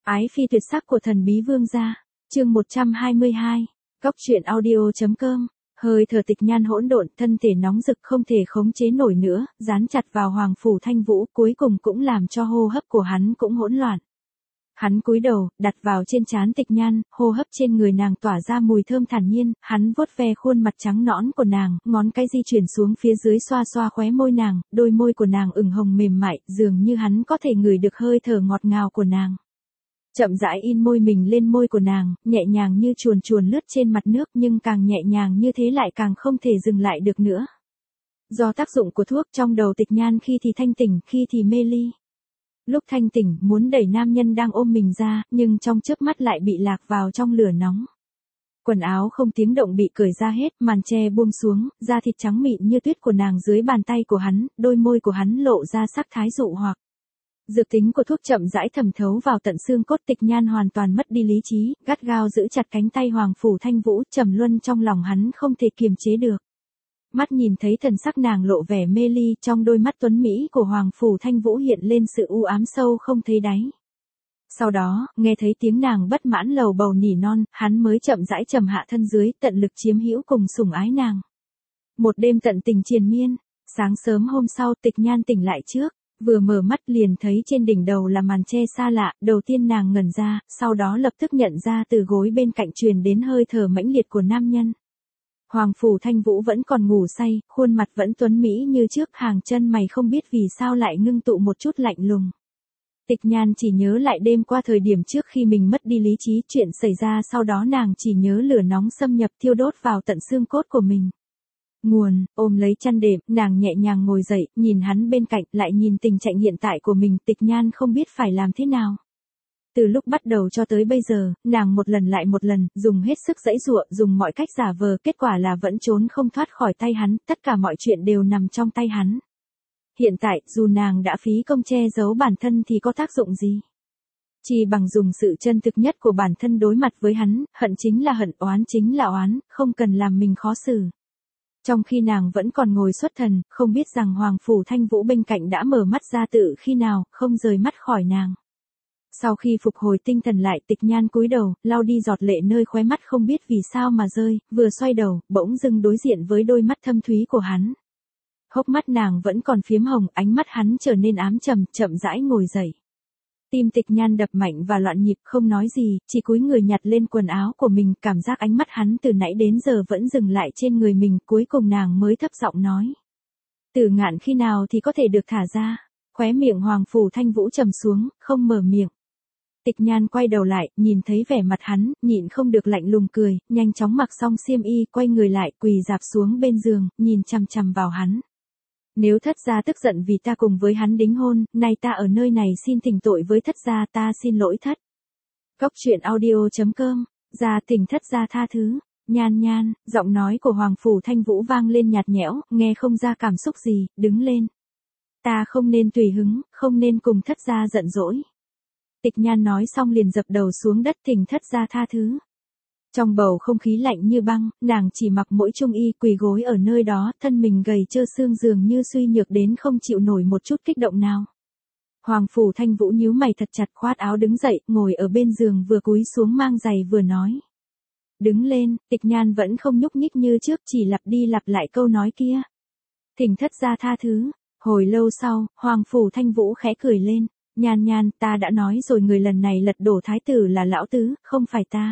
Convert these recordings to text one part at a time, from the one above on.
Ái phi tuyệt sắc của thần bí vương gia. Chương 122. Cóc truyện audio.com. Hơi thở Tịch Nhan hỗn độn, thân thể nóng rực không thể khống chế nổi nữa, dán chặt vào Hoàng phủ Thanh Vũ, cuối cùng cũng làm cho hô hấp của hắn cũng hỗn loạn. Hắn cúi đầu, đặt vào trên trán Tịch Nhan, hô hấp trên người nàng tỏa ra mùi thơm thản nhiên, hắn vuốt ve khuôn mặt trắng nõn của nàng, ngón cái di chuyển xuống phía dưới xoa xoa khóe môi nàng, đôi môi của nàng ửng hồng mềm mại, dường như hắn có thể ngửi được hơi thở ngọt ngào của nàng. Chậm rãi in môi mình lên môi của nàng, nhẹ nhàng như chuồn chuồn lướt trên mặt nước, nhưng càng nhẹ nhàng như thế lại càng không thể dừng lại được nữa. Do tác dụng của thuốc, trong đầu Tịch Nhan khi thì thanh tỉnh, khi thì mê ly. Lúc thanh tỉnh, muốn đẩy nam nhân đang ôm mình ra, nhưng trong chớp mắt lại bị lạc vào trong lửa nóng. Quần áo không tiếng động bị cởi ra hết, màn che buông xuống, da thịt trắng mịn như tuyết của nàng dưới bàn tay của hắn, đôi môi của hắn lộ ra sắc thái dụ hoặc. Dược tính của thuốc chậm rãi thẩm thấu vào tận xương cốt. Tịch Nhan hoàn toàn mất đi lý trí, gắt gao giữ chặt cánh tay Hoàng phủ Thanh Vũ, trầm luân trong lòng hắn không thể kiềm chế được. Mắt nhìn thấy thần sắc nàng lộ vẻ mê ly, trong đôi mắt tuấn mỹ của Hoàng phủ Thanh Vũ hiện lên sự u ám sâu không thấy đáy. Sau đó, nghe thấy tiếng nàng bất mãn lầu bầu nỉ non, hắn mới chậm rãi trầm hạ thân dưới, tận lực chiếm hữu cùng sủng ái nàng. Một đêm tận tình triền miên, sáng sớm hôm sau Tịch Nhan tỉnh lại trước. Vừa mở mắt liền thấy trên đỉnh đầu là màn che xa lạ, đầu tiên nàng ngẩn ra, sau đó lập tức nhận ra từ gối bên cạnh truyền đến hơi thở mãnh liệt của nam nhân. Hoàng phủ Thanh Vũ vẫn còn ngủ say, khuôn mặt vẫn tuấn mỹ như trước, hàng chân mày không biết vì sao lại ngưng tụ một chút lạnh lùng. Tịch Nhan chỉ nhớ lại đêm qua thời điểm trước khi mình mất đi lý trí, chuyện xảy ra sau đó nàng chỉ nhớ lửa nóng xâm nhập thiêu đốt vào tận xương cốt của mình. Nguồn, ôm lấy chăn đệm, nàng nhẹ nhàng ngồi dậy, nhìn hắn bên cạnh, lại nhìn tình trạng hiện tại của mình, Tịch Nhan không biết phải làm thế nào. Từ lúc bắt đầu cho tới bây giờ, nàng một lần lại một lần, dùng hết sức giãy giụa, dùng mọi cách giả vờ, kết quả là vẫn trốn không thoát khỏi tay hắn, tất cả mọi chuyện đều nằm trong tay hắn. Hiện tại, dù nàng đã phí công che giấu bản thân thì có tác dụng gì? Chỉ bằng dùng sự chân thực nhất của bản thân đối mặt với hắn, hận chính là hận, oán chính là oán, không cần làm mình khó xử. Trong khi nàng vẫn còn ngồi xuất thần, không biết rằng Hoàng phủ Thanh Vũ bên cạnh đã mở mắt ra tự khi nào, không rời mắt khỏi nàng. Sau khi phục hồi tinh thần lại, Tịch Nhan cúi đầu, lau đi giọt lệ nơi khóe mắt không biết vì sao mà rơi, vừa xoay đầu, bỗng dưng đối diện với đôi mắt thâm thúy của hắn. Hốc mắt nàng vẫn còn phiếm hồng, ánh mắt hắn trở nên ám trầm, chậm rãi ngồi dậy. Tim Tịch Nhan đập mạnh và loạn nhịp, không nói gì, chỉ cúi người nhặt lên quần áo của mình, cảm giác ánh mắt hắn từ nãy đến giờ vẫn dừng lại trên người mình, cuối cùng nàng mới thấp giọng nói. Tử Ngạn khi nào thì có thể được thả ra? Khóe miệng Hoàng phủ Thanh Vũ trầm xuống, không mở miệng. Tịch Nhan quay đầu lại, nhìn thấy vẻ mặt hắn, nhịn không được lạnh lùng cười, nhanh chóng mặc xong xiêm y, quay người lại, quỳ rạp xuống bên giường, nhìn chằm chằm vào hắn. Nếu thất gia tức giận vì ta cùng với hắn đính hôn, nay ta ở nơi này xin thỉnh tội với thất gia, ta xin lỗi thất. Cóc truyện audio.com, gia thỉnh thất gia tha thứ. Nhan Nhan, giọng nói của Hoàng phủ Thanh Vũ vang lên nhạt nhẽo, nghe không ra cảm xúc gì, đứng lên. Ta không nên tùy hứng, không nên cùng thất gia giận dỗi. Tịch Nhan nói xong liền dập đầu xuống đất thỉnh thất gia tha thứ. Trong bầu không khí lạnh như băng, nàng chỉ mặc mỗi trung y, quỳ gối ở nơi đó, thân mình gầy trơ xương dường như suy nhược đến không chịu nổi một chút kích động nào. Hoàng phủ Thanh Vũ nhíu mày thật chặt, khoát áo đứng dậy, ngồi ở bên giường vừa cúi xuống mang giày vừa nói. Đứng lên. Tịch Nhan vẫn không nhúc nhích như trước, chỉ lặp đi lặp lại câu nói kia. Thỉnh thất gia tha thứ. Hồi lâu sau, Hoàng phủ Thanh Vũ khẽ cười lên. Nhan Nhan, ta đã nói rồi, người lần này lật đổ thái tử là lão tứ, không phải ta.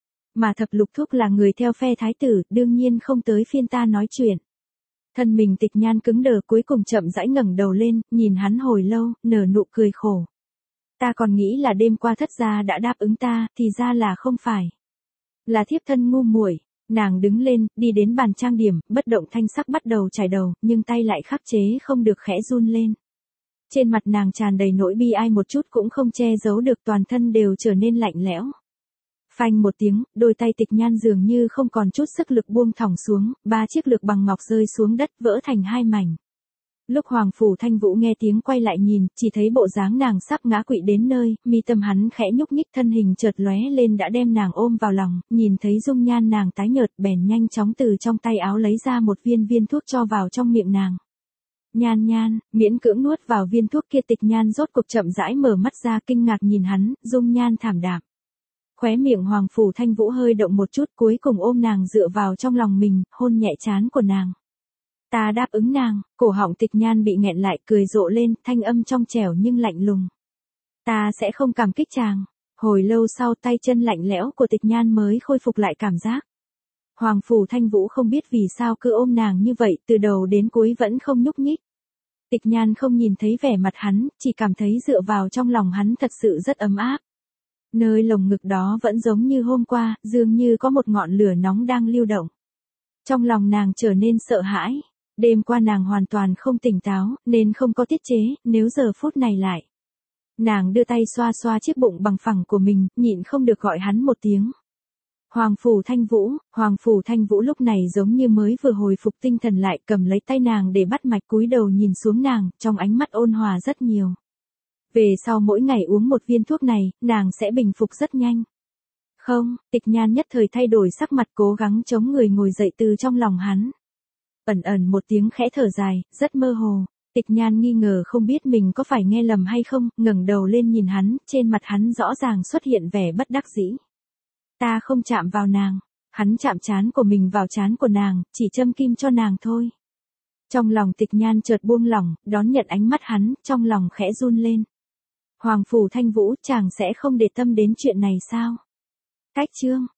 Mà Thập Lục Thúc là người theo phe thái tử, đương nhiên không tới phiên ta nói chuyện. Thân mình Tịch Nhan cứng đờ, cuối cùng chậm rãi ngẩng đầu lên, nhìn hắn hồi lâu, nở nụ cười khổ. Ta còn nghĩ là đêm qua thất gia đã đáp ứng ta, thì ra là không phải. Là thiếp thân ngu muội. Nàng đứng lên, đi đến bàn trang điểm, bất động thanh sắc bắt đầu chải đầu, nhưng tay lại khắc chế không được khẽ run lên. Trên mặt nàng tràn đầy nỗi bi ai một chút cũng không che giấu được, toàn thân đều trở nên lạnh lẽo. Phanh một tiếng, đôi tay Tịch Nhan dường như không còn chút sức lực buông thõng xuống, 3 chiếc lược bằng ngọc rơi xuống đất, vỡ thành 2 mảnh. Lúc Hoàng phủ Thanh Vũ nghe tiếng quay lại nhìn, chỉ thấy bộ dáng nàng sắp ngã quỵ đến nơi, mi tâm hắn khẽ nhúc nhích, thân hình chợt lóe lên đã đem nàng ôm vào lòng, nhìn thấy dung nhan nàng tái nhợt, bèn nhanh chóng từ trong tay áo lấy ra một viên thuốc cho vào trong miệng nàng. Nhan Nhan, miễn cưỡng nuốt vào viên thuốc kia. Tịch Nhan rốt cuộc chậm rãi mở mắt ra, kinh ngạc nhìn hắn, dung nhan thảm đạm. Khóe miệng Hoàng Phủ Thanh Vũ hơi động một chút, cuối cùng ôm nàng dựa vào trong lòng mình, hôn nhẹ trán của nàng. Ta đáp ứng nàng. Cổ họng Tịch Nhan bị nghẹn lại, cười rộ lên, thanh âm trong trẻo nhưng lạnh lùng. Ta sẽ không cảm kích chàng. Hồi lâu sau, tay chân lạnh lẽo của Tịch Nhan mới khôi phục lại cảm giác. Hoàng Phủ Thanh Vũ không biết vì sao cứ ôm nàng như vậy, từ đầu đến cuối vẫn không nhúc nhích. Tịch Nhan không nhìn thấy vẻ mặt hắn, chỉ cảm thấy dựa vào trong lòng hắn thật sự rất ấm áp. Nơi lồng ngực đó vẫn giống như hôm qua, dường như có một ngọn lửa nóng đang lưu động. Trong lòng nàng trở nên sợ hãi. Đêm qua nàng hoàn toàn không tỉnh táo, nên không có tiết chế, nếu giờ phút này lại. Nàng đưa tay xoa xoa chiếc bụng bằng phẳng của mình, nhịn không được gọi hắn một tiếng. Hoàng Phủ Thanh Vũ lúc này giống như mới vừa hồi phục tinh thần lại, cầm lấy tay nàng để bắt mạch, cúi đầu nhìn xuống nàng, trong ánh mắt ôn hòa rất nhiều. Về sau mỗi ngày uống một viên thuốc này, nàng sẽ bình phục rất nhanh. Không, Tịch Nhan nhất thời thay đổi sắc mặt, cố gắng chống người ngồi dậy từ trong lòng hắn. Ẩn ẩn một tiếng khẽ thở dài, rất mơ hồ. Tịch Nhan nghi ngờ không biết mình có phải nghe lầm hay không, ngẩng đầu lên nhìn hắn, trên mặt hắn rõ ràng xuất hiện vẻ bất đắc dĩ. Ta không chạm vào nàng. Hắn chạm trán của mình vào trán của nàng, chỉ châm kim cho nàng thôi. Trong lòng Tịch Nhan chợt buông lỏng, đón nhận ánh mắt hắn, trong lòng khẽ run lên. Hoàng Phủ Thanh Vũ, chàng sẽ không để tâm đến chuyện này sao? Cách chương